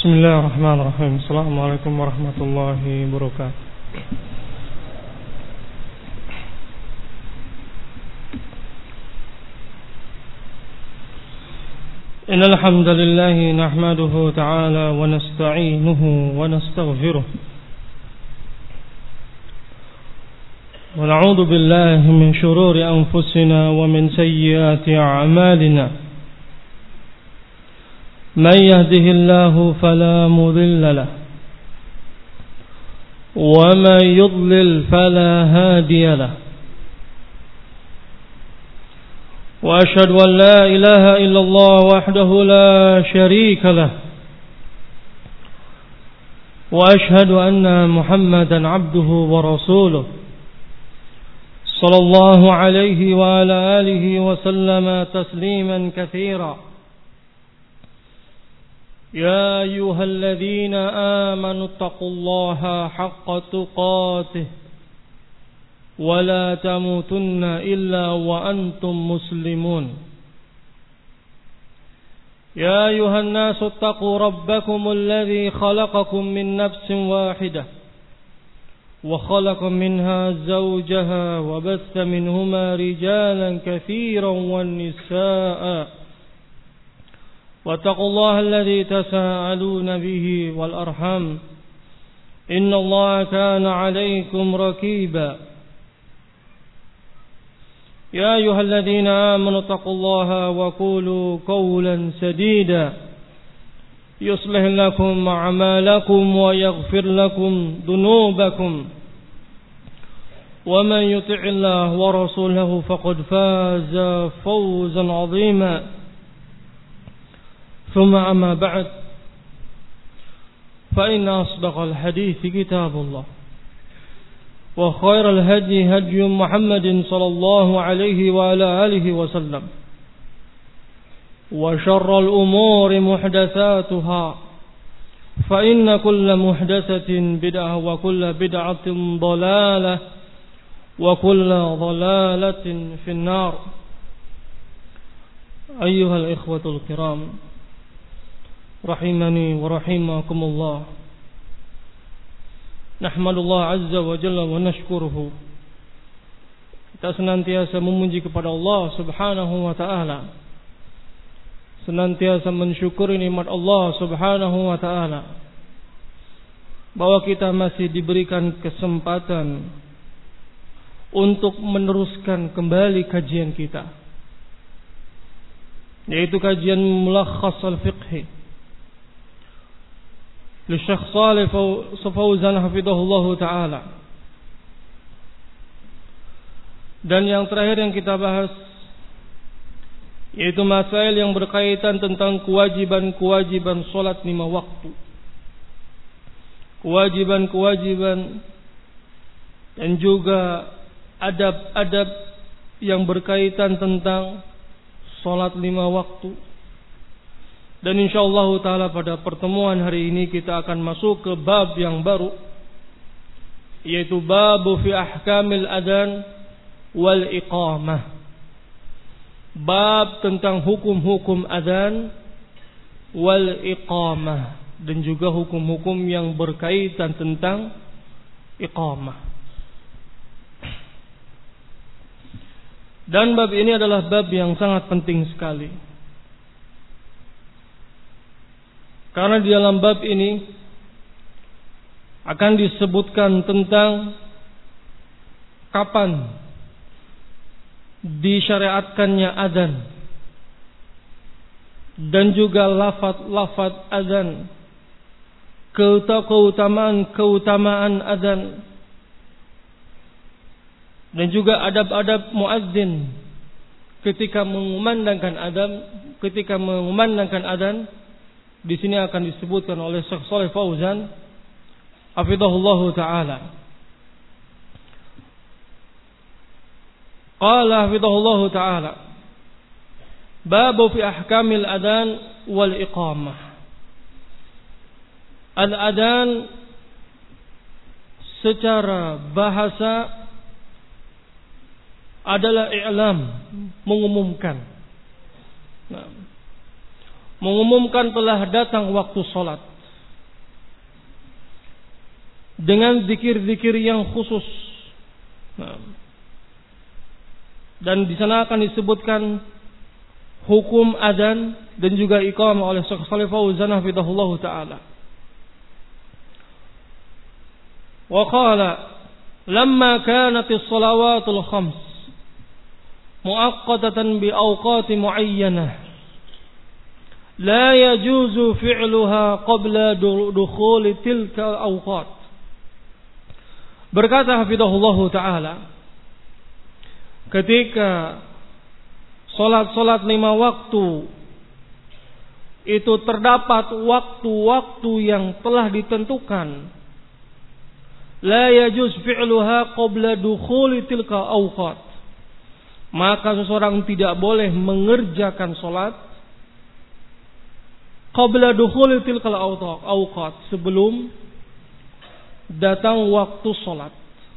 Bismillahirrahmanirrahim. Assalamualaikum warahmatullahi wabarakatuh. Innal hamdalillah nahmaduhu ta'ala wa nasta'inuhu wa nastaghfiruh. Wa na'udzu billahi min shururi anfusina wa min sayyiati a'malina. من يهده الله فلا مضل له ومن يضلل فلا هادي له وأشهد أن لا إله إلا الله وحده لا شريك له وأشهد أن محمدا عبده ورسوله صلى الله عليه وعلى آله وسلم تسليما كثيرا. يا أيها الذين آمنوا اتقوا الله حق تقاته ولا تموتن إلا وأنتم مسلمون. يا أيها الناس اتقوا ربكم الذي خلقكم من نفس واحدة وخلق منها زوجها وبث منهما رجالا كثيرا والنساء واتقوا الله الذي تساءلون به والأرحام إن الله كان عليكم رقيبا. يا أيها الذين آمنوا اتقوا الله وقولوا قولا سديدا يصلح لكم أعمالكم ويغفر لكم ذنوبكم ومن يطع الله ورسوله فقد فاز فوزا عظيما. ثم أما بعد فإن أصدق الحديث كتاب الله وخير الهدي هدي محمد صلى الله عليه وعلى آله وسلم وشر الأمور محدثاتها فإن كل محدثة بدعة وكل بدعة ضلالة وكل ضلالة في النار. أيها الإخوة الكرام rahimani wa rahimakumullah. Nahmadullah azza wa jalla wa nashkuruhu. Kita senantiasa memuji kepada Allah subhanahu wa ta'ala, senantiasa mensyukuri nikmat Allah subhanahu wa ta'ala, bahwa kita masih diberikan kesempatan untuk meneruskan kembali kajian kita, yaitu kajian Mulakhas al-Fiqhi li Syekh Shalih Fauzan hafizahullah ta'ala. Dan yang terakhir yang kita bahas yaitu masail yang berkaitan tentang kewajiban-kewajiban salat 5 waktu, kewajiban-kewajiban dan juga adab-adab yang berkaitan tentang salat 5 waktu. Dan insyaallah ta'ala pada pertemuan hari ini kita akan masuk ke bab yang baru, yaitu bab fi ahkamil adzan wal iqamah. Bab tentang hukum-hukum adzan wal iqamah, dan juga hukum-hukum yang berkaitan tentang iqamah. Dan bab ini adalah bab yang sangat penting sekali, karena di dalam bab ini akan disebutkan tentang kapan disyariatkannya adzan, dan juga lafaz adzan, keutamaan adzan, dan juga adab-adab muadzin ketika mengumandangkan adzan. Di sini akan disebutkan oleh Syekh Shalih Fauzan hafizahullah ta'ala. Qala hafizahullah ta'ala babu fi ahkamil adzan wal iqamah. Al-adzan secara bahasa adalah i'lam, mengumumkan. Mengumumkan telah datang waktu sholat. dengan zikir-zikir yang khusus. Dan di sana akan disebutkan hukum adzan dan juga iqamah oleh Syekh Shalih Fauzan hafizahullah taala. Wa qala lamma kanat as-salawatul khams muaqqatatan bi awqat muayyanah la yajuzu fi'luha qabla dukhul tilka awqat. Berkata hafizahullah taala, ketika salat-salat 5 waktu itu terdapat waktu-waktu yang telah ditentukan, la yajuz fi'luha qabla dukhuli tilka awqat, maka seseorang tidak boleh mengerjakan salat qabla dukhuli tilka awqat, sebelum datang waktu salat.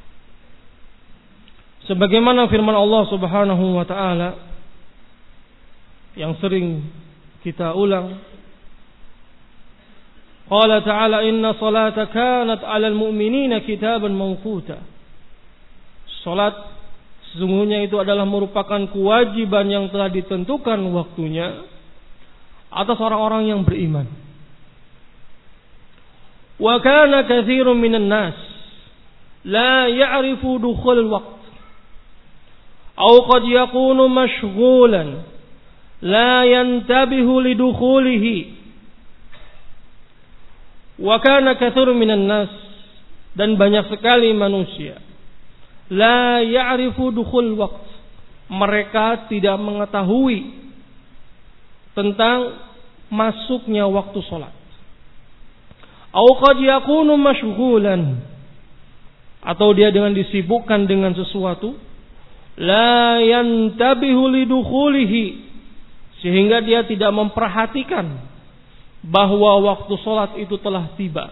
Sebagaimana firman Allah Subhanahu wa taala yang sering kita ulang, qala ta'ala inna salata kanat 'alal mu'minina kitaban mawquta. Salat sesungguhnya itu adalah merupakan kewajiban yang telah ditentukan waktunya atas orang-orang yang beriman. Wa kana katsirun minan nas la ya'rifu dukhul al-waqt aw qad yakunu mashghulan la yantabihu lidukhulihi. Wa kana katsirun minan nas, dan banyak sekali manusia la ya'rifu dukhul waqt, mereka tidak mengetahui tentang masuknya waktu salat. Aw qad yakunu mashghulan, atau dia dengan disibukkan dengan sesuatu, la yantabihu lidukhulihi, sehingga dia tidak memperhatikan bahwa waktu salat itu telah tiba.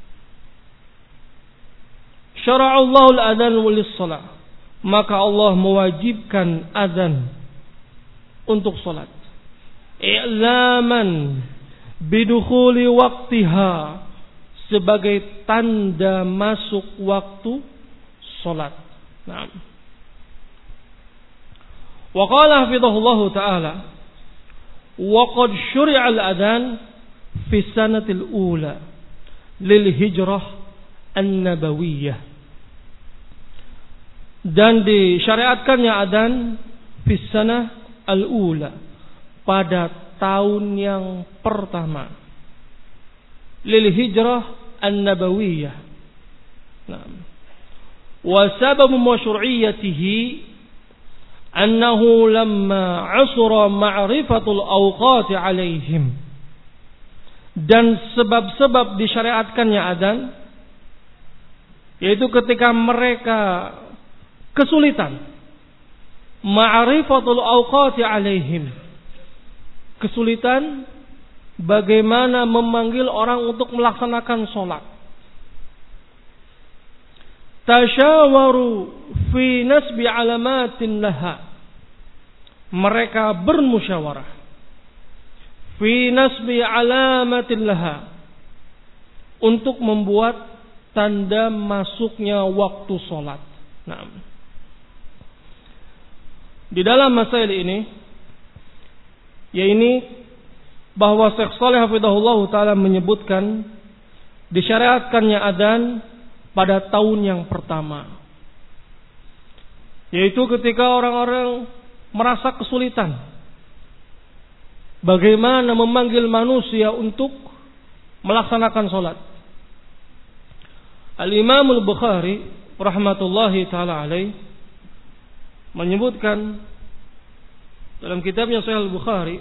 Syara'allahu al-adzan lis-shalah, maka Allah mewajibkan azan untuk salat. I'laman bidukhuli waqtiha, sebagai tanda masuk waktu salat. Naam. Wa qala hafizahullahu ta'ala wa qad syuri'a al-adzan fi sanatil ula lil hijrah an-nabawiyyah, dan disyariatkannya adzan fi sanah al-ula, pada tahun yang pertama, lil hijrah an-nabawiyyah. Nah, wa sababu masyru'iyyatihi annahu lamma 'asura ma'rifatul awqat 'alaihim, dan sebab-sebab disyariatkannya adzan yaitu ketika mereka kesulitan ma'rifatul awqat 'alaihim, kesulitan bagaimana memanggil orang untuk melaksanakan sholat. Tasyawaru fi nasbi alamatin laha, mereka bermusyawarah fi nasbi alamatin laha, untuk membuat tanda masuknya waktu sholat. Nah, di dalam masail ini, yaitu bahwa Syekh Shalih hafizahullah taala menyebutkan disyariatkannya adzan pada tahun yang pertama, yaitu ketika orang-orang merasa kesulitan bagaimana memanggil manusia untuk melaksanakan salat. Al-Imam Al-Bukhari rahmatullahi taala alaih menyebutkan dalam kitabnya Sahih Al-Bukhari,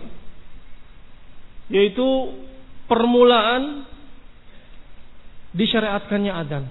yaitu permulaan disyariatkannya adzan.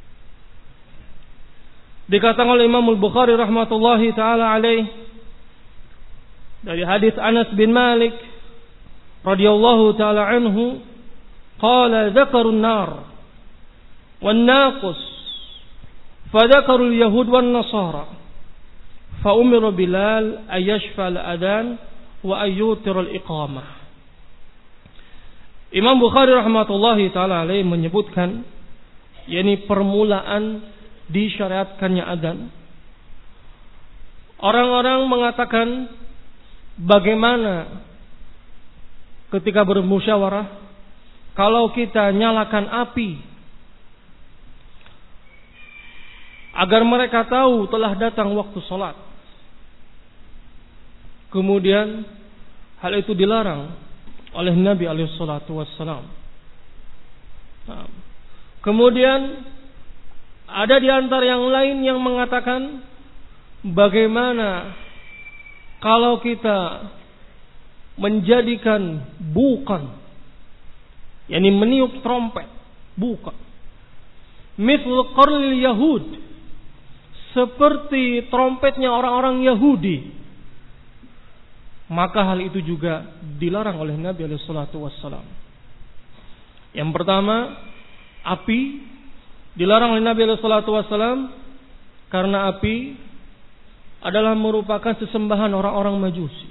Dikatakan oleh Imam Al-Bukhari rahmatullahi taala alaih dari hadis Anas bin Malik radhiyallahu taala anhu, qala dzakaru an-nar wan naqus fa dzakaru al-yahud wan nasara fa umira Bilal ayashfa al-adzan wa ayyutir al-iqamah. Imam Bukhari rahmatullahi taala alaih menyebutkan yakni permulaan disyariatkannya adzan. Orang-orang mengatakan bagaimana ketika bermusyawarah kalau kita nyalakan api agar mereka tahu telah datang waktu sholat. Kemudian hal itu dilarang oleh Nabi SAW. Kemudian ada di antara yang lain yang mengatakan bagaimana kalau kita menjadikan bukan, yakni meniup trompet, bukan, mithl qarlil Yahud, seperti trompetnya orang-orang Yahudi, maka hal itu juga dilarang oleh Nabi SAW. Yang pertama, api dilarang oleh Nabi SAW karena api adalah merupakan sesembahan orang-orang Majusi.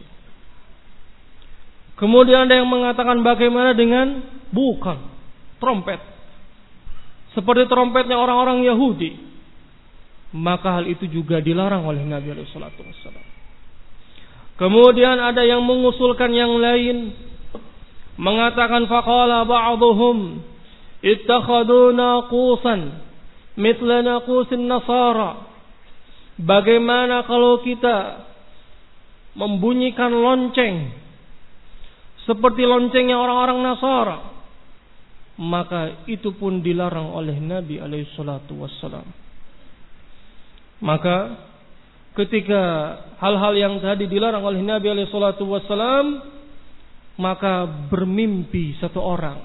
Kemudian ada yang mengatakan bagaimana dengan bukan, trompet, seperti trompetnya orang-orang Yahudi, maka hal itu juga dilarang oleh Nabi SAW. Kemudian ada yang mengusulkan yang lain, mengatakan faqala ba'dhum ittakhadhu naqusan mithla naqusin nasara. Bagaimana kalau kita membunyikan lonceng seperti loncengnya orang-orang Nasara? Maka itu pun dilarang oleh Nabi SAW. Maka ketika hal-hal yang tadi dilarang oleh Nabi SAW, maka bermimpi satu orang,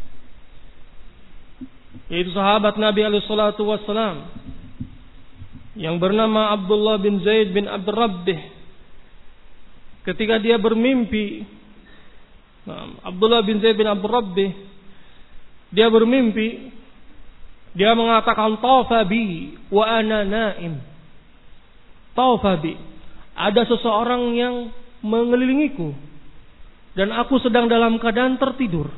yaitu sahabat Nabi SAW yang bernama Abdullah bin Zaid bin Abdul Rabbih. Ketika dia bermimpi, Abdullah bin Zaid bin Abdul Rabbih, dia bermimpi, dia mengatakan tawafa bi wa ana naim. Tawafa bi, ada seseorang yang mengelilingiku dan aku sedang dalam keadaan tertidur.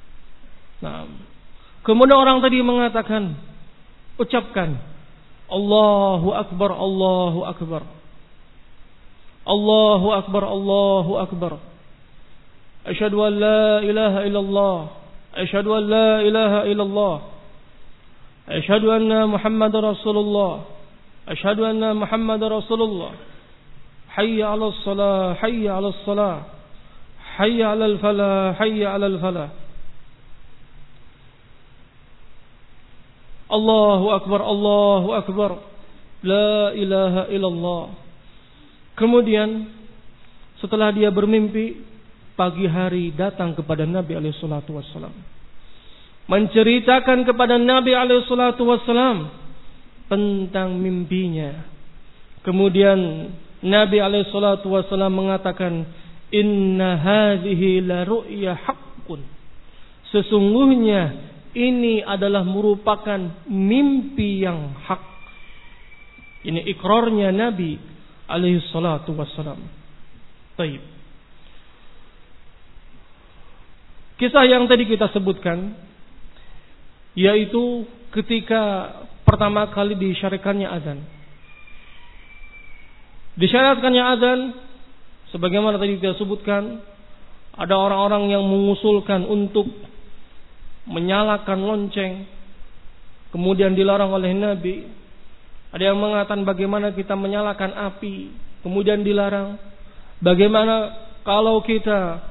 Kemudian orang tadi mengatakan, ucapkan Allahu Akbar, Allahu Akbar, Allahu Akbar, Allahu Akbar, asyhadu an la ilaha illallah, asyhadu an la ilaha illallah, asyhadu anna Muhammadar Rasulullah, asyhadu anna Muhammadar Rasulullah, hayya 'alas shalah, hayya 'alas shalah, hayya 'alal falah, hayya 'alal falah. Allahu Akbar, Allahu Akbar, la ilaha illallah. Kemudian setelah dia bermimpi, pagi hari datang kepada Nabi SAW, menceritakan kepada Nabi SAW tentang mimpinya. Kemudian Nabi SAW mengatakan, inna hadhihi la ru'ya haqqun. Sesungguhnya ini adalah merupakan mimpi yang hak. Ini ikrarnya Nabi SAW. Baik. Kisah yang tadi kita sebutkan, yaitu ketika pertama kali disyariatkannya azan. Disyariatkannya azan, sebagaimana tadi kita sebutkan, ada orang-orang yang mengusulkan untuk menyalakan lonceng, kemudian dilarang oleh Nabi. Ada yang mengatakan bagaimana kita menyalakan api, kemudian dilarang. Bagaimana kalau kita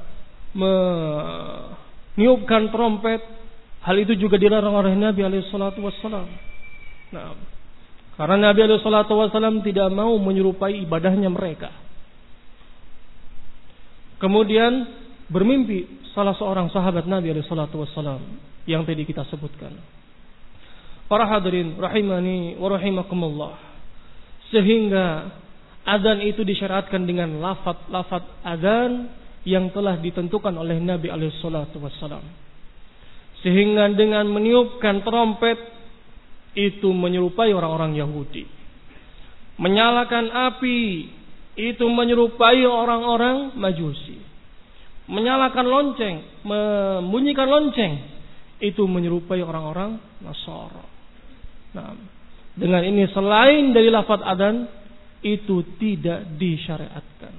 meniupkan trompet, hal itu juga dilarang oleh Nabi SAW. Nah, karena Nabi SAW tidak mau menyerupai ibadahnya mereka. Kemudian bermimpi salah seorang sahabat Nabi SAW yang tadi kita sebutkan. Para hadirin rahimani wa rahimakumullah, sehingga azan itu disyariatkan dengan lafaz azan yang telah ditentukan oleh Nabi SAW. Sehingga dengan meniupkan trompet itu menyerupai orang-orang Yahudi. Menyalakan api itu menyerupai orang-orang Majusi. Menyalakan lonceng, membunyikan lonceng, itu menyerupai orang-orang Nasara. Nah, dengan ini selain dari lafaz adzan itu tidak disyariatkan.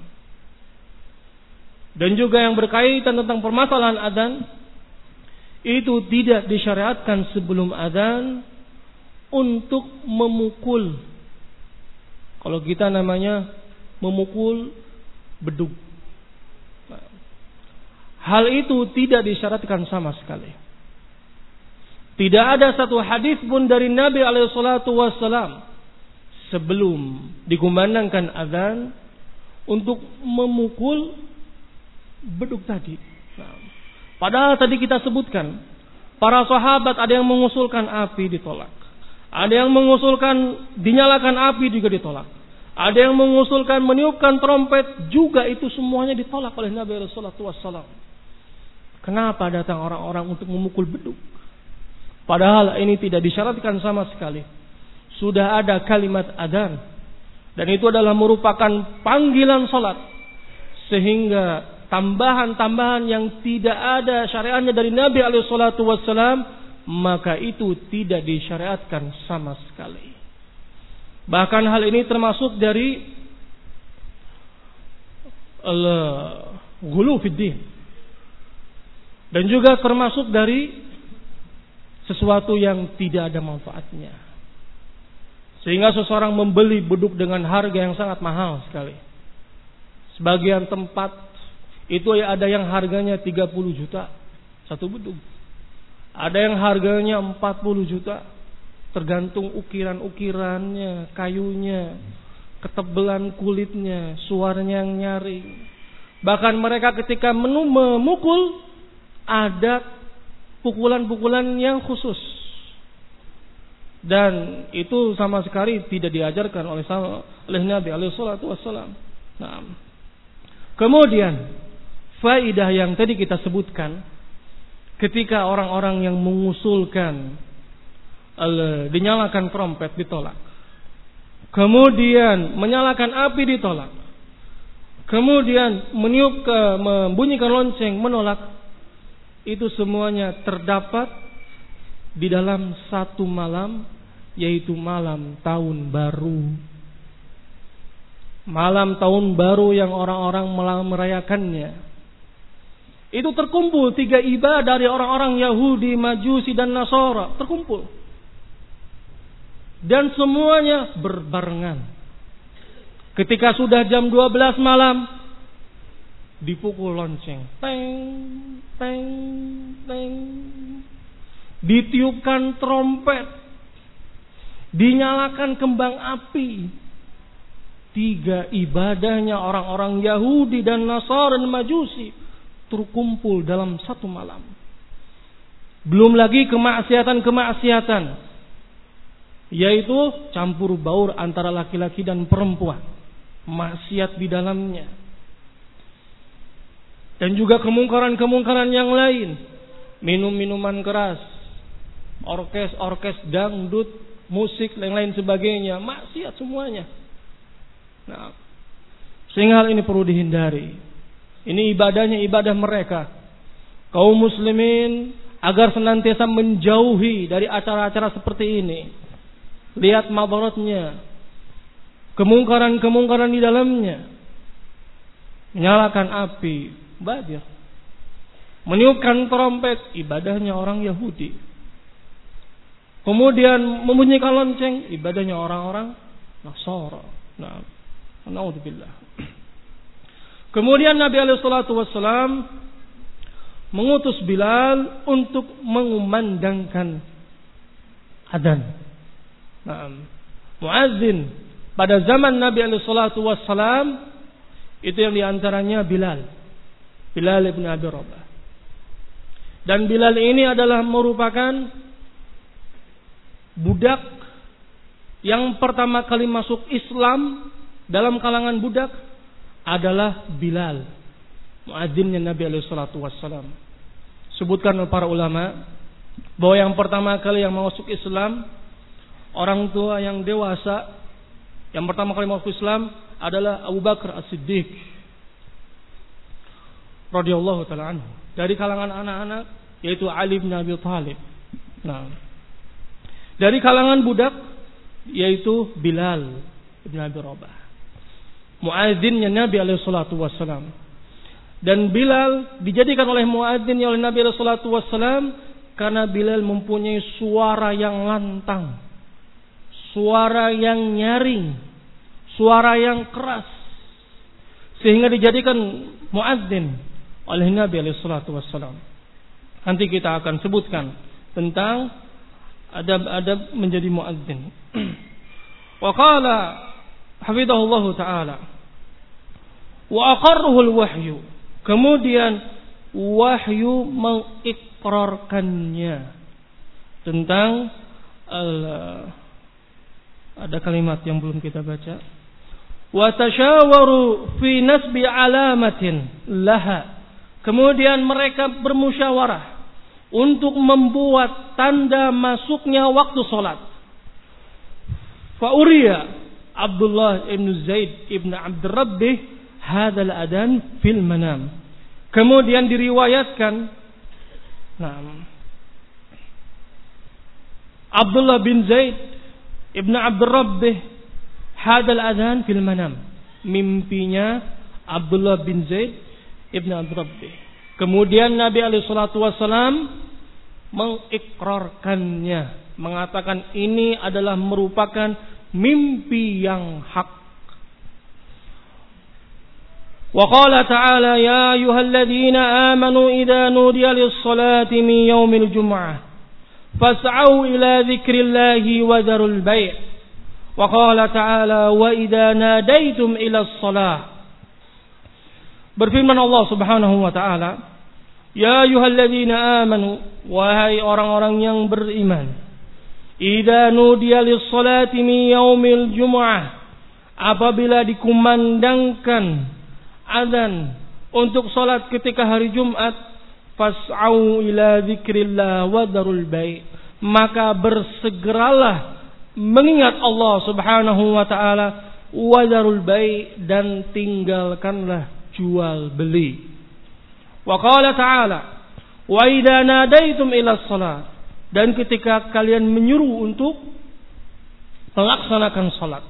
Dan juga yang berkaitan tentang permasalahan adzan itu tidak disyariatkan sebelum adzan untuk memukul. Kalau kita namanya memukul beduk. Nah, hal itu tidak disyaratkan sama sekali. Tidak ada satu hadis pun dari Nabi SAW sebelum dikumandangkan azan untuk memukul beduk tadi. Nah, padahal tadi kita sebutkan para sahabat ada yang mengusulkan api ditolak, ada yang mengusulkan dinyalakan api juga ditolak, ada yang mengusulkan meniupkan trompet juga, itu semuanya ditolak oleh Nabi SAW. Kenapa datang orang-orang untuk memukul beduk? Padahal ini tidak disyaratkan sama sekali. Sudah ada kalimat adzan dan itu adalah merupakan panggilan salat, sehingga tambahan-tambahan yang tidak ada syariatnya dari Nabi SAW, maka itu tidak disyariatkan sama sekali. Bahkan hal ini termasuk dari ghulu fid din, dan juga termasuk dari sesuatu yang tidak ada manfaatnya, sehingga seseorang membeli beduk dengan harga yang sangat mahal sekali. Sebagian tempat itu ada yang harganya 30 juta satu beduk, ada yang harganya 40 juta, tergantung ukiran-ukirannya, kayunya, ketebalan kulitnya, suaranya yang nyaring. Bahkan mereka ketika memukul ada pukulan-pukulan yang khusus, dan itu sama sekali tidak diajarkan oleh Nabi SAW. Nah, kemudian faidah yang tadi kita sebutkan, ketika orang-orang yang mengusulkan dinyalakan trompet ditolak, kemudian menyalakan api ditolak, kemudian membunyikan lonceng menolak, itu semuanya terdapat di dalam satu malam, yaitu malam tahun baru. Malam tahun baru yang orang-orang merayakannya. Itu terkumpul 3 ibadah dari orang-orang Yahudi, Majusi dan Nasara, terkumpul. Dan semuanya berbarengan. Ketika sudah jam 12 malam, dipukul lonceng, teng, teng, teng, ditiupkan trompet, dinyalakan kembang api. 3 ibadahnya orang-orang Yahudi dan Nasara dan Majusi terkumpul dalam satu malam. Belum lagi kemaksiatan-kemaksiatan, yaitu campur baur antara laki-laki dan perempuan, maksiat di dalamnya. Dan juga kemungkaran-kemungkaran yang lain, minum-minuman keras, orkes dangdut, musik, lain-lain sebagainya, maksiat semuanya. Nah, sehingga hal ini perlu dihindari. Ini ibadahnya ibadah mereka, kaum muslimin, agar senantiasa menjauhi dari acara-acara seperti ini. Lihat madaratnya, kemungkaran-kemungkaran di dalamnya. Menyalakan api, badir. Meniupkan trompet, ibadahnya orang Yahudi. Kemudian membunyikan lonceng, ibadahnya orang-orang Nasara. Nah, naudzubillah. Kemudian Nabi SAW mengutus Bilal untuk mengumandangkan adzan. Nah, muadzin pada zaman Nabi SAW itu yang diantaranya Bilal bin Abi Rabah. Dan Bilal ini adalah merupakan budak yang pertama kali masuk Islam. Dalam kalangan budak adalah Bilal, muadzinnya Nabi SAW. Sebutkan oleh para ulama bahwa yang pertama kali yang masuk Islam, orang tua yang dewasa yang pertama kali masuk Islam adalah Abu Bakar As-Siddiq radhiyallahu taala anhu. Dari kalangan anak-anak yaitu Ali bin Abi Thalib. Nah, Dari kalangan budak yaitu Bilal bin Abi Rabah, muadzinnya Nabi alaihi salatu wassalam. Dan Bilal dijadikan oleh muadzin oleh Nabi alaihi salatu wassalam karena Bilal mempunyai suara yang lantang, suara yang nyaring, suara yang keras, sehingga dijadikan muadzin oleh Nabi alaihi salatu wassalam. Nanti kita akan sebutkan tentang adab-adab menjadi muadzin. Wa qala hafizahullahu taala wa aqarruhu al-wahyu. Kemudian wahyu mengikrarkannya tentang ada kalimat yang belum kita baca. Wa tasyawaru fi nasbi alamatin laha. Kemudian mereka bermusyawarah untuk membuat tanda masuknya waktu salat. Fa uriya Abdullah ibn Zaid ibn Abd Rabbih hadzal adan fil manam. Kemudian diriwayatkan Abdullah bin Zaid ibn Abd Rabbih hadzal adan fil manam. Mimpinya Abdullah bin Zaid ibn Abd Rabbih. Kemudian Nabi alaihi salatu wasallam mengikrarkannya, mengatakan ini adalah merupakan mimpi yang hak. Wa qala ta'ala ya ayyuhalladzina amanu idza nudiya lis-salati min yaumil jum'ah fas'au ila dzikrillahi wa dzarul bai'. Wa qala ta'ala wa idza nadaitum ila as-salah. Berfirman Allah Subhanahu wa taala, ya ayyuhalladzina amanu, wahai orang-orang yang beriman, idza nudiya lis-salati min yaumil jumu'ah, apabila dikumandangkan azan untuk salat ketika hari Jumat, fas'au ila dzikrillah wa dzarul bai', maka bersegeralah mengingat Allah Subhanahu wa taala, wa dzarul bai', dan tinggalkanlah jual beli. Wa qala ta'ala wa idza nadaitum ila shalat, dan ketika kalian menyuruh untuk melaksanakan salat.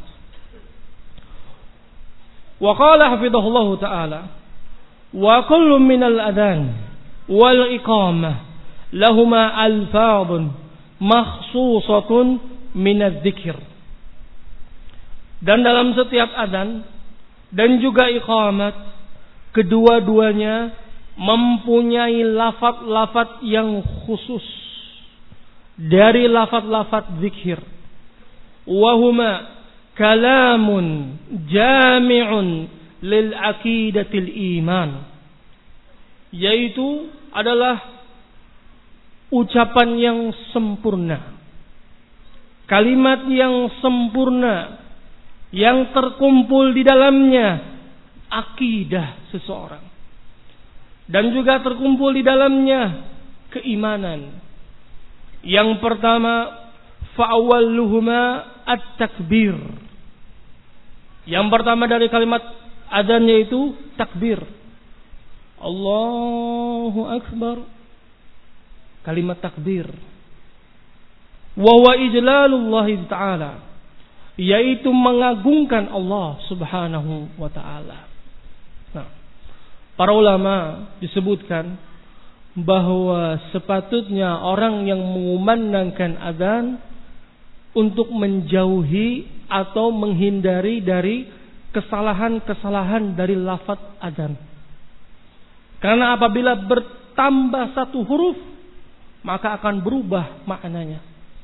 Wa qala hafizahullahu ta'ala wa kullu minal adhan wal iqamah lahuma alfadun makhsusatun minadz dzikr. Dan dalam setiap adzan dan juga iqamat, kedua-duanya mempunyai lafaz-lafaz yang khusus dari lafaz-lafaz zikir. Wahuma kalamun jami'un lil aqidatil iman, yaitu adalah ucapan yang sempurna, kalimat yang sempurna yang terkumpul di dalamnya akidah seseorang, dan juga terkumpul di dalamnya keimanan. Yang pertama, fa'awwaluhuma at-takbir. Yang pertama dari kalimat adzan yaitu takbir. Allahu akbar. Kalimat takbir. Wa huwa ijlalullah ta'ala, yaitu mengagungkan Allah Subhanahu wa ta'ala. Nah, para ulama disebutkan bahwa sepatutnya orang yang mengumandangkan adzan untuk menjauhi atau menghindari dari kesalahan-kesalahan dari lafaz adzan. Karena apabila bertambah satu huruf, maka akan berubah maknanya.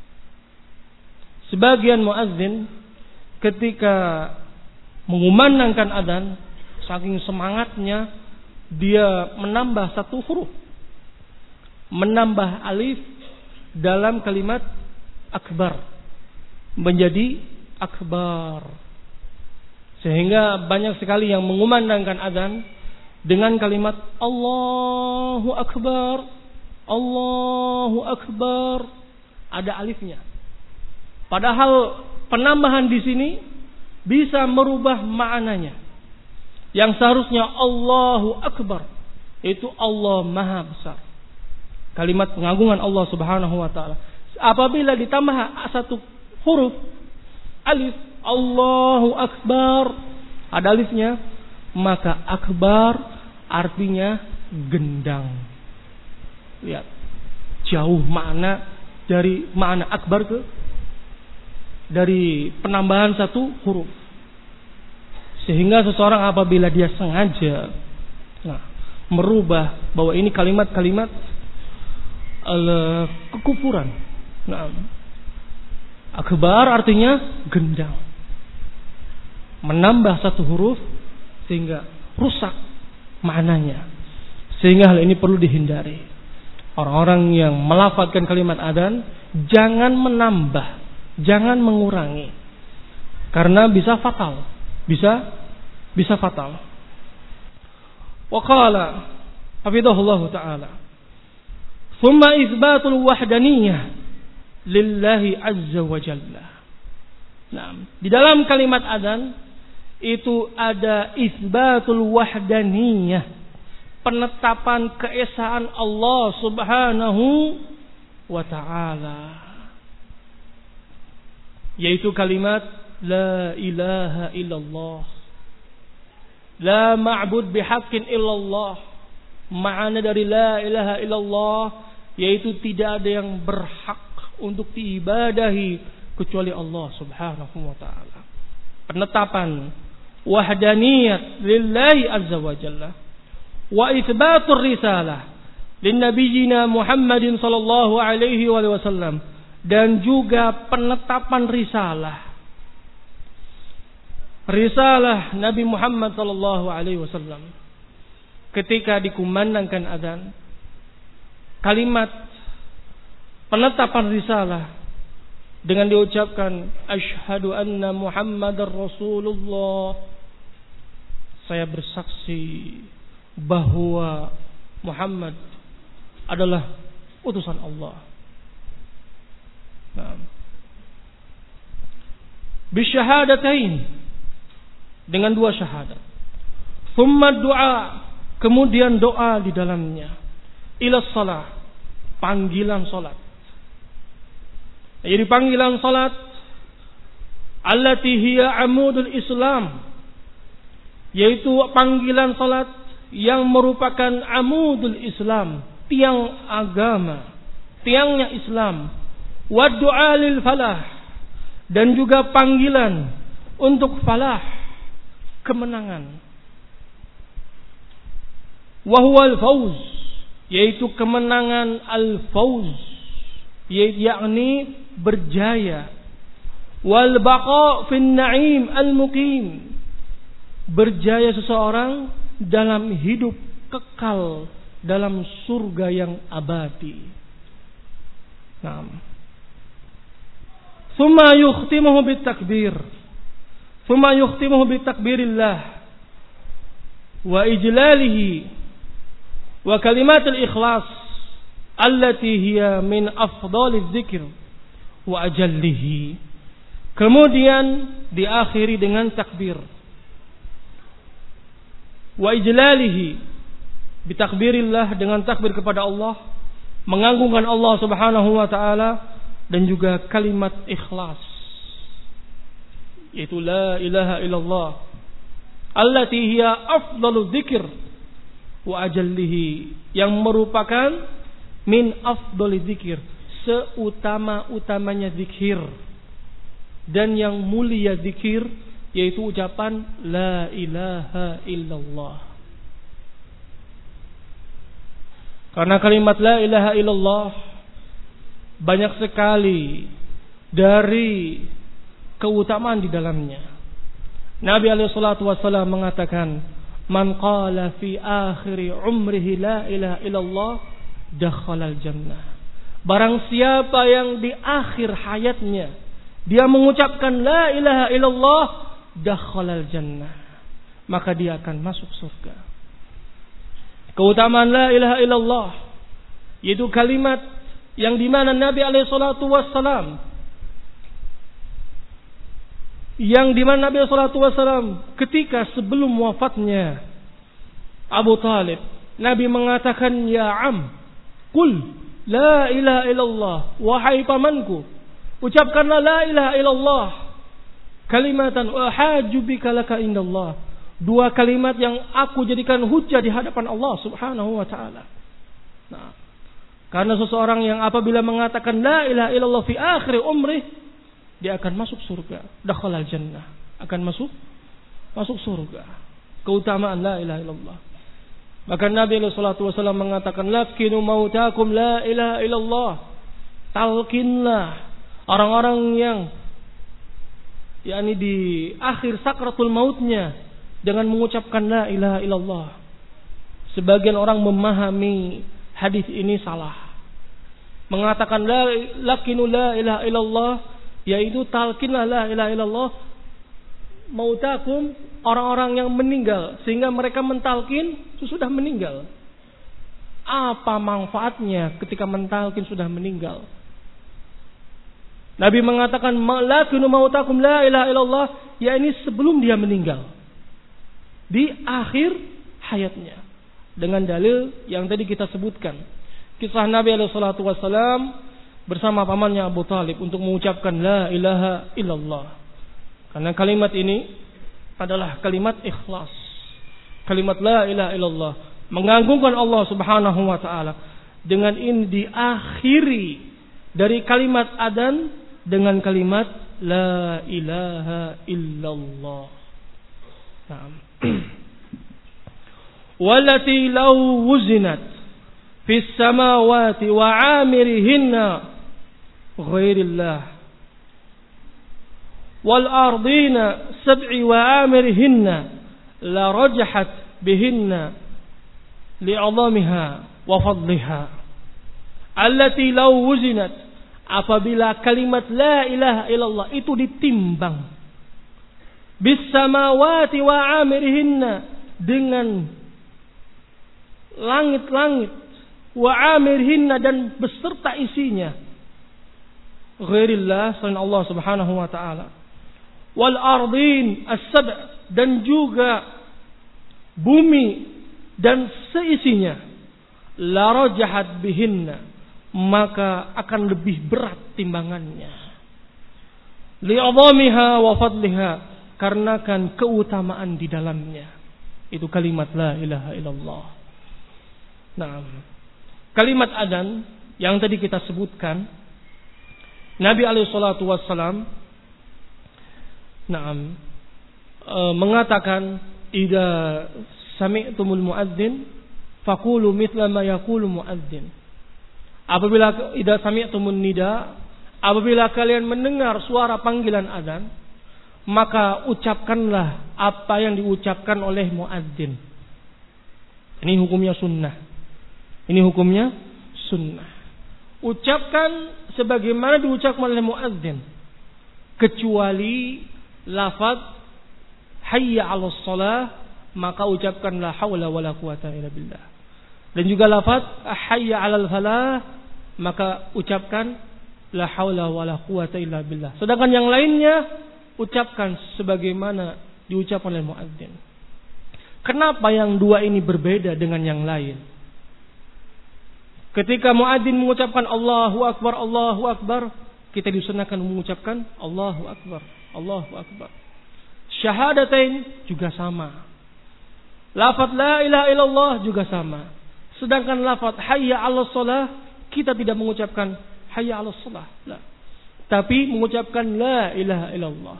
Sebagian muadzin ketika mengumandangkan adzan, saking semangatnya dia menambah satu huruf, menambah alif dalam kalimat akbar menjadi akbar, sehingga banyak sekali yang mengumandangkan adzan dengan kalimat Allahu akbar, Allahu akbar, ada alifnya. Padahal penambahan di sini bisa merubah maknanya. Yang seharusnya Allahu akbar itu Allah Maha Besar, kalimat pengagungan Allah Subhanahu wa taala. apabila ditambah satu huruf alif, Allahu Akbar, ada alifnya, maka akbar artinya gendang. Lihat, jauh makna dari makna akbar ke dari penambahan satu huruf. Sehingga seseorang apabila dia sengaja merubah bahwa ini kalimat-kalimat kekufuran. Akbar artinya gendang. Menambah satu huruf sehingga rusak maknanya. Sehingga hal ini perlu dihindari. Orang-orang yang melafadzkan kalimat adzan jangan menambah, jangan mengurangi. Karena bisa fatal. Bisa fatal. Wa qala hafizahullah ta'ala, thumma itsbatul wahdaniyah lillahi azza wa jalla. Nah, di dalam kalimat adzan itu ada itsbatul wahdaniyah, penetapan keesaan Allah Subhanahu wa ta'ala, yaitu kalimat la ilaha illallah, la ma'bud bihaqqin illallah. Makna dari la ilaha illallah yaitu tidak ada yang berhak untuk diibadahi kecuali Allah Subhanahu wa ta'ala. Penetapan wahdaniyat lillahi azza wa jalla wa itsbatur risalah lin nabiyyina Muhammadin sallallahu alaihi wasallam, dan juga penetapan risalah Nabi Muhammad sallallahu alaihi wasallam ketika dikumandangkan adzan. Kalimat penetapan risalah dengan diucapkan asyhadu anna Muhammadar Rasulullah, saya bersaksi bahwa Muhammad adalah utusan Allah. Bisyahadatain, dengan dua syahadat. Thumma doa, kemudian doa di dalamnya. Ila shalah, panggilan salat. Jadi panggilan salat allati hiya amudul Islam, yaitu panggilan salat yang merupakan amudul Islam, tiang agama, tiangnya Islam. Wa du'a lil falah, dan juga panggilan untuk falah, kemenangan. Wa huwal fauz, yaitu kemenangan al-fauz, yakni berjaya. Wal baqa fin na'im al-muqim, berjaya seseorang dalam hidup kekal dalam surga yang abadi. Naam. Thumma yukhtimuhu bitakbir. Thumma yukhtimuhu bitakbirillah wa ijlalihi wa kalimatul ikhlas allati hiya min afdaliz dzikr wa ajallihi. Kemudian diakhiri dengan takbir. Wa ijlalihi, bitakbirillah, dengan takbir kepada Allah, mengagungkan Allah Subhanahu wa ta'ala, dan juga kalimat ikhlas, yaitu la ilaha illallah allati hiya afdalu dzikr wa ajallihi, yang merupakan min afdali dzikir, seutama-utamanya zikir dan yang mulia zikir, yaitu ucapan la ilaha illallah. Karena kalimat la ilaha illallah banyak sekali dari keutamaan di dalamnya. Nabi alaihi salatu wasallam mengatakan, man qala fi akhiri umrihi la ilaha illallah dakhalal jannah. Barang siapa yang di akhir hayatnya dia mengucapkan la ilaha illallah dakhalal jannah, maka dia akan masuk surga. Keutamaan la ilaha illallah yaitu kalimat yang dimana Nabi alaihi salatu wassalam, ketika sebelum wafatnya Abu Talib, Nabi mengatakan, ya am, qul La ilaha illallah. Wahai pamanku, ucapkanlah la ilaha illallah. Kalimatan uhajju bika laka indallah. Dua kalimat yang aku jadikan hujjah di hadapan Allah Subhanahu wa taala. Nah, karena seseorang yang apabila mengatakan la ilaha illallah fi akhir umrih, dia akan masuk surga. Dakhalal jannah. Akan masuk surga. Keutamaan la ilaha illallah. Maka Nabi sallallahu alaihi wasallam mengatakan, "Lakinu mautakum la ilaha illallah." Talkinlah orang-orang yang di akhir sakratul mautnya dengan mengucapkan la ilaha illallah. Sebagian orang memahami hadis ini salah. Mengatakan lakinu la ilaha illallah, yaitu talkinlah la ilaha illallah mautakum, orang-orang yang meninggal, sehingga mereka mentalkin sudah meninggal. Apa manfaatnya ketika mentalkin sudah meninggal? Nabi mengatakan lakinu mautakum la ilaha illallah, yakni sebelum dia meninggal, di akhir hayatnya, dengan dalil yang tadi kita sebutkan. Kisah Nabi sallallahu alaihi wasallam bersama pamannya Abu Talib untuk mengucapkan la ilaha illallah. Karena kalimat ini adalah kalimat ikhlas. Kalimat la ilaha illallah mengagungkan Allah Subhanahu wa taala. Dengan ini diakhiri dari kalimat adzan dengan kalimat la ilaha illallah. Naam. Wallati law wuzinat fis samawati wa 'amirihinna ghairillah wal ardina sab'i wa 'amirihinna la rajahat bihinna li'azamiha wa fadliha. Allati law wuzinat, apabila kalimat la ilaha illallah itu ditimbang bis samawati wa 'amirihinna, dengan langit-langit, wa 'amirihinna, dan beserta isinya, ghairillah, selain Allah Subhanahu wa taala, wal ardin as-sab', dan juga bumi dan seisinya, la rajahat bihinna, maka akan lebih berat timbangannya, li'azamiha wa fadliha, karena kan keutamaan di dalamnya. Itu kalimat la ilaha illallah. Nah, kalimat adzan yang tadi kita sebutkan, Nabi alaihi salatu wassalam mengatakan, idza sami'tumul muadzin faqulu mithla ma yaqulu muadzin. Apabila idza sami'tumun nida, apabila kalian mendengar suara panggilan adzan, maka ucapkanlah apa yang diucapkan oleh muadzin. Ini hukumnya sunnah. Ini hukumnya sunnah. Ucapkan sebagaimana diucapkan oleh muadzin, kecuali lafaz hayya 'alas shalah, maka ucapkan la haula wala quwata illa billah. Dan juga lafaz hayya 'alal falah, maka ucapkan la haula wala quwata illa billah. Sedangkan yang lainnya ucapkan sebagaimana diucapkan oleh muadzin. Kenapa yang dua ini berbeda dengan yang lain? Ketika muadzin mengucapkan Allahu Akbar, kita disunahkan mengucapkan Allahu Akbar, Allahu Akbar. Syahadatain juga sama. Lafaz la ilaha illallah juga sama. Sedangkan lafaz hayya 'alas shalah, kita tidak mengucapkan hayya 'alas shalah, la. Tapi mengucapkan la ilaha illallah.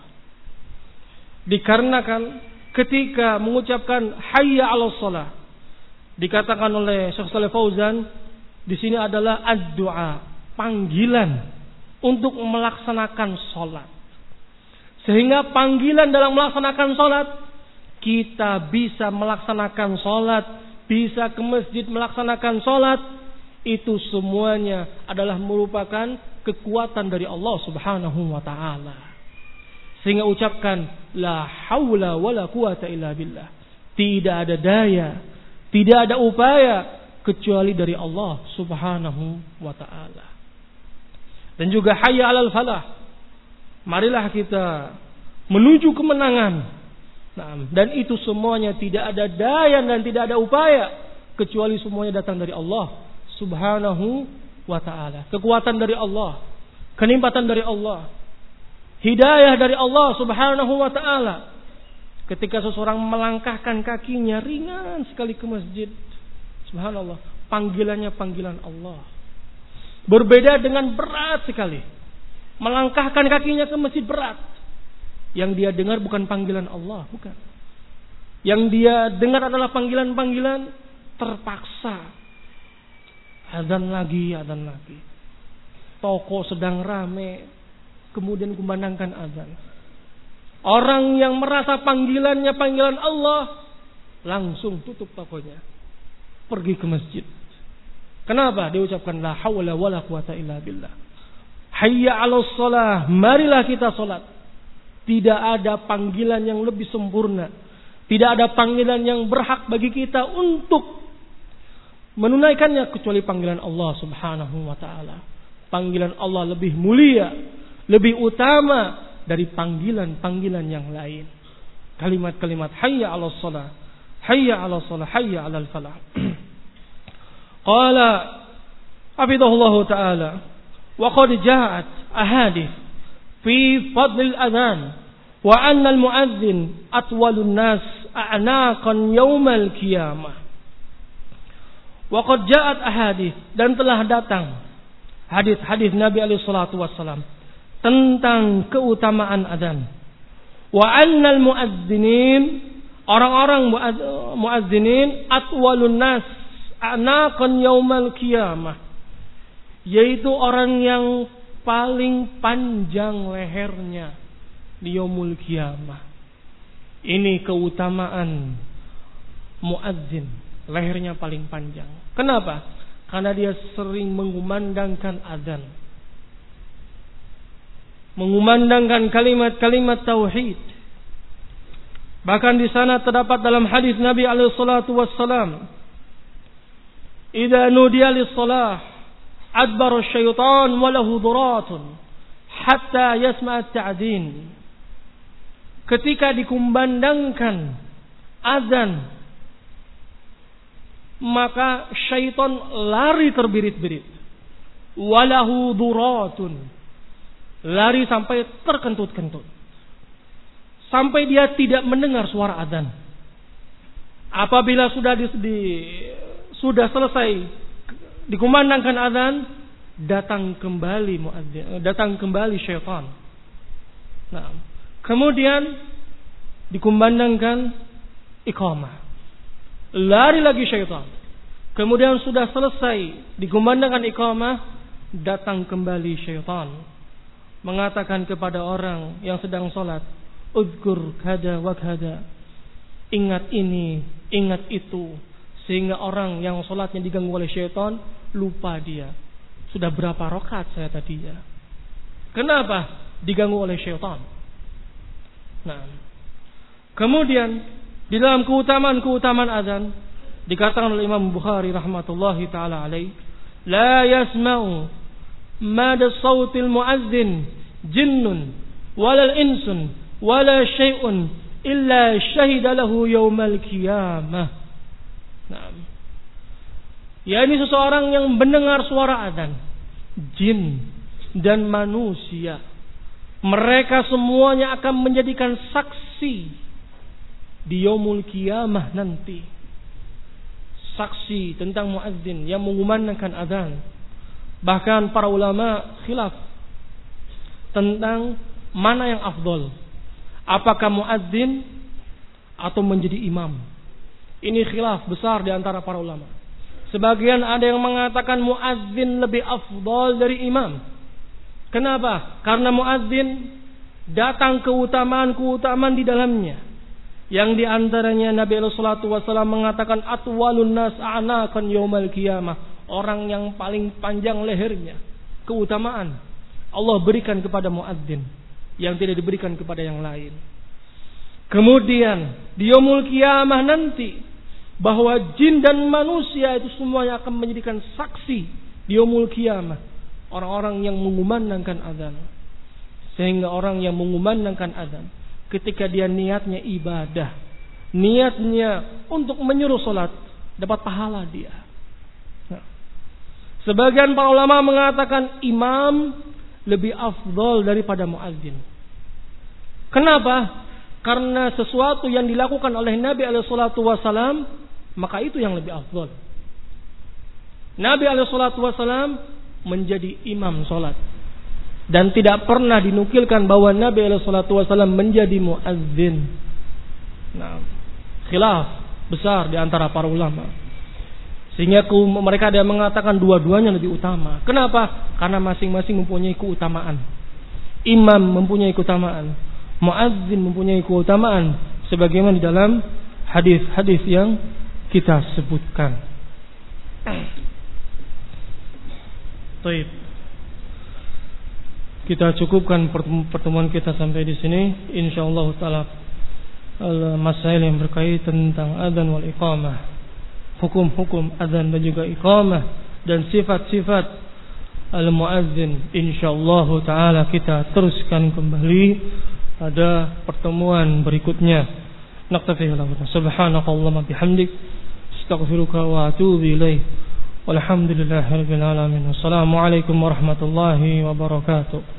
Dikarenakan ketika mengucapkan hayya 'alas shalah, dikatakan oleh Syekh Shalih Fauzan, di sini adalah ad-du'a, panggilan untuk melaksanakan salat. Sehingga panggilan dalam melaksanakan salat, kita bisa melaksanakan salat, bisa ke masjid melaksanakan salat, itu semuanya adalah merupakan kekuatan dari Allah Subhanahu wa taala. Sehingga ucapkan la haula wala quwata illa billah. Tidak ada daya, tidak ada upaya kecuali dari Allah Subhanahu wa taala. Dan juga hayya 'alal falah. Marilah kita menuju kemenangan. Nah, dan itu semuanya tidak ada daya dan tidak ada upaya kecuali semuanya datang dari Allah Subhanahu wa ta'ala. Kekuatan dari Allah, kenikmatan dari Allah, hidayah dari Allah Subhanahu wa ta'ala. Ketika seseorang melangkahkan kakinya ringan sekali ke masjid, subhanallah, panggilannya panggilan Allah. Berbeda dengan berat sekali. Melangkahkan kakinya ke masjid berat. Yang dia dengar bukan panggilan Allah, bukan. Yang dia dengar adalah panggilan-panggilan terpaksa. Adzan lagi. Toko sedang rame, kemudian kumandangkan adzan. Orang yang merasa panggilannya panggilan Allah, langsung tutup tokonya, pergi ke masjid. Kenapa? Diucapkan la haula wala quwata illa billah. Hayya 'alas shalah, marilah kita salat. Tidak ada panggilan yang lebih sempurna. Tidak ada panggilan yang berhak bagi kita untuk menunaikannya kecuali panggilan Allah Subhanahu wa ta'ala. Panggilan Allah lebih mulia, lebih utama dari panggilan-panggilan yang lain. Kalimat-kalimat hayya 'alas shalah, hayya 'alas shalah, hayya 'alal falah. Qala hafidhahullahu ta'ala, wa qad ja'at ahadits fi fadlil adzan wa anna al-mu'adzin atwalun nas a'naqan yaumal qiyamah. Wa qad ja'at ahadits, dan telah datang hadis-hadis Nabi alaihi salatu wasallam tentang keutamaan adzan. Wa annal muadzinin, orang-orang muadzinin atwalun nas a'naqan yaumal qiyamah, yaitu orang yang paling panjang lehernya di yaumul qiyamah. Ini keutamaan muadzin, lehernya paling panjang. Kenapa? Karena dia sering mengumandangkan adzan, mengumandangkan kalimat-kalimat tauhid. Bahkan di sana terdapat dalam hadis Nabi alaihi salatu wassalam, idza nudiya lis-shalah adbara asy-syaitan wa lahu duratun hatta yasma'a at-ta'din. Ketika dikumandangkan azan, maka syaitan lari terbirit-birit. Walahu duratun, lari sampai terkentut-kentut, sampai dia tidak mendengar suara azan. Apabila sudah selesai dikumandangkan azan, datang kembali syaitan. Nah, kemudian dikumandangkan iqamah, lari lagi syaitan. Kemudian sudah selesai dikumandangkan iqamah, datang kembali syaitan, mengatakan kepada orang yang sedang sholat, uzkur kada wa kada, ingat ini, ingat itu. Sehingga orang yang sholatnya diganggu oleh syaitan, lupa dia, sudah berapa rakaat saya tadinya. Kenapa? Diganggu oleh syaitan. Nah, kemudian di dalam keutamaan azan dikatakan oleh Imam Bukhari rahmatullahi taala alaih, la yasma'u mada sautil muazzin jinnun wala insun wala syai'un illa syahida lahu yaumal qiyamah. Nah, ya, ini seseorang yang mendengar suara azan, jin dan manusia, mereka semuanya akan menjadikan saksi di yaumul qiyamah nanti. Saksi tentang muadzin yang mengumandangkan azan. Bahkan para ulama khilaf tentang mana yang afdol, apakah muadzin atau menjadi imam. Ini khilaf besar di antara para ulama. Sebagian ada yang mengatakan muadzin lebih afdal dari imam. Kenapa? Karena muadzin datang keutamaan-keutamaan di dalamnya. Yang di antaranya Nabi sallallahu alaihi wasallam mengatakan atwalun nas a'naqan yaumal qiyamah, orang yang paling panjang lehernya. Keutamaan Allah berikan kepada muadzin yang tidak diberikan kepada yang lain. Kemudian di yaumul qiyamah nanti, bahwa jin dan manusia itu semuanya akan menjadikan saksi di yaumul qiyamah, orang-orang yang mengumandangkan azan. Sehingga orang yang mengumandangkan azan, ketika dia niatnya ibadah, niatnya untuk menyuruh salat, dapat pahala dia. Nah, Sebagian para ulama mengatakan imam lebih afdol daripada muadzin. Kenapa? Karena sesuatu yang dilakukan oleh Nabi SAW, maka itu yang lebih afdol. Nabi SAW menjadi imam salat. Dan tidak pernah dinukilkan bahwa Nabi SAW menjadi muadzin. Nah, khilaf besar di antara para ulama. Sehingga mereka ada yang mengatakan dua-duanya lebih utama. Kenapa? Karena masing-masing mempunyai keutamaan. Imam mempunyai keutamaan, muadzin mempunyai keutamaan, sebagaimana di dalam hadis-hadis yang kita sebutkan. Baik. Kita cukupkan pertemuan kita sampai di sini. Insyaallah taala masail yang berkaitan tentang adzan wal iqamah, hukum-hukum adzan dan juga iqamah, dan sifat-sifat al-muadzin, insyaallah taala kita teruskan kembali pada pertemuan berikutnya. Naktafi lahu subhanakallahumma bihamdik astaghfiruka wa atubu ilaik. Walhamdulillahirabbil alamin. Wassalamualaikum warahmatullahi wabarakatuh.